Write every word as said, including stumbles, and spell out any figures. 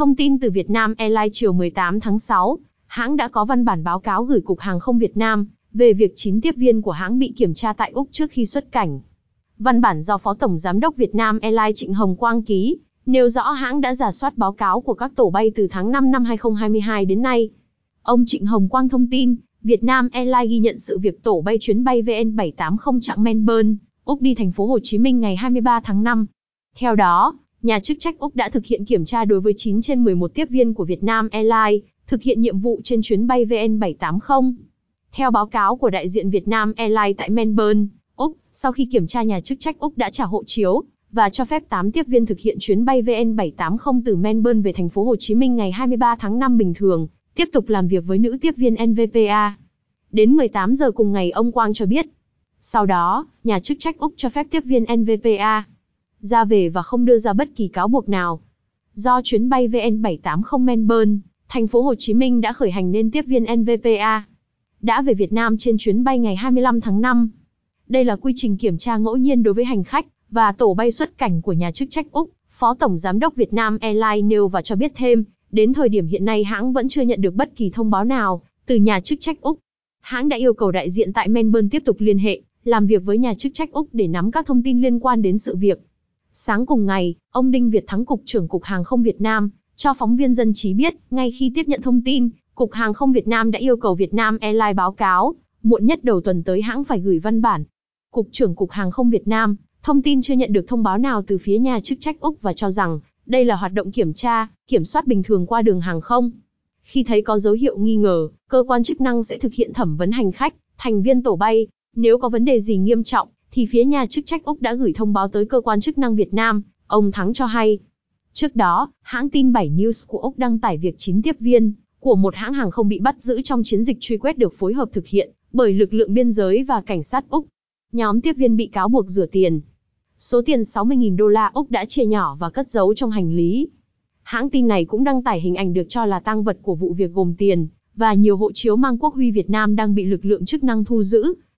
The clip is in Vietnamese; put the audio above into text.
Thông tin từ Vietnam Airlines chiều mười tám tháng sáu, hãng đã có văn bản báo cáo gửi Cục Hàng không Việt Nam về việc chín tiếp viên của hãng bị kiểm tra tại Úc trước khi xuất cảnh. Văn bản do Phó Tổng Giám đốc Vietnam Airlines Trịnh Hồng Quang ký, nêu rõ hãng đã rà soát báo cáo của các tổ bay từ tháng năm năm hai không hai hai đến nay. Ông Trịnh Hồng Quang thông tin, Vietnam Airlines ghi nhận sự việc tổ bay chuyến bay V N bảy tám không chặng Melbourne, Úc đi thành phố Hồ Chí Minh ngày hai mươi ba tháng năm. Theo đó, nhà chức trách Úc đã thực hiện kiểm tra đối với chín trên mười một tiếp viên của Vietnam Airlines, thực hiện nhiệm vụ trên chuyến bay V N bảy tám không. Theo báo cáo của đại diện Vietnam Airlines tại Melbourne, Úc, sau khi kiểm tra nhà chức trách Úc đã trả hộ chiếu và cho phép tám tiếp viên thực hiện chuyến bay V N bảy tám không từ Melbourne về thành phố Hồ Chí Minh ngày hai mươi ba tháng năm bình thường, tiếp tục làm việc với nữ tiếp viên N V P A. Đến mười tám giờ cùng ngày ông Quang cho biết. Sau đó, nhà chức trách Úc cho phép tiếp viên N V P A ra về và không đưa ra bất kỳ cáo buộc nào. Do chuyến bay V N bảy tám không Melbourne, thành phố Hồ Chí Minh đã khởi hành nên tiếp viên N V P A đã về Việt Nam trên chuyến bay ngày hai mươi lăm tháng năm. Đây là quy trình kiểm tra ngẫu nhiên đối với hành khách và tổ bay xuất cảnh của nhà chức trách Úc, Phó Tổng Giám đốc Vietnam Airlines nêu và cho biết thêm, đến thời điểm hiện nay hãng vẫn chưa nhận được bất kỳ thông báo nào từ nhà chức trách Úc. Hãng đã yêu cầu đại diện tại Melbourne tiếp tục liên hệ, làm việc với nhà chức trách Úc để nắm các thông tin liên quan đến sự việc. Sáng cùng ngày, ông Đinh Việt Thắng, Cục trưởng Cục Hàng không Việt Nam, cho phóng viên Dân trí biết, ngay khi tiếp nhận thông tin, Cục Hàng không Việt Nam đã yêu cầu Vietnam Airlines báo cáo, muộn nhất đầu tuần tới hãng phải gửi văn bản. Cục trưởng Cục Hàng không Việt Nam thông tin chưa nhận được thông báo nào từ phía nhà chức trách Úc và cho rằng, đây là hoạt động kiểm tra, kiểm soát bình thường qua đường hàng không. Khi thấy có dấu hiệu nghi ngờ, cơ quan chức năng sẽ thực hiện thẩm vấn hành khách, thành viên tổ bay. Nếu có vấn đề gì nghiêm trọng, thì phía nhà chức trách Úc đã gửi thông báo tới cơ quan chức năng Việt Nam, ông Thắng cho hay. Trước đó, hãng tin bảy News của Úc đăng tải việc chín tiếp viên của một hãng hàng không bị bắt giữ trong chiến dịch truy quét được phối hợp thực hiện bởi lực lượng biên giới và cảnh sát Úc. Nhóm tiếp viên bị cáo buộc rửa tiền. Số tiền sáu mươi nghìn đô la Úc đã chia nhỏ và cất giấu trong hành lý. Hãng tin này cũng đăng tải hình ảnh được cho là tang vật của vụ việc gồm tiền và nhiều hộ chiếu mang quốc huy Việt Nam đang bị lực lượng chức năng thu giữ.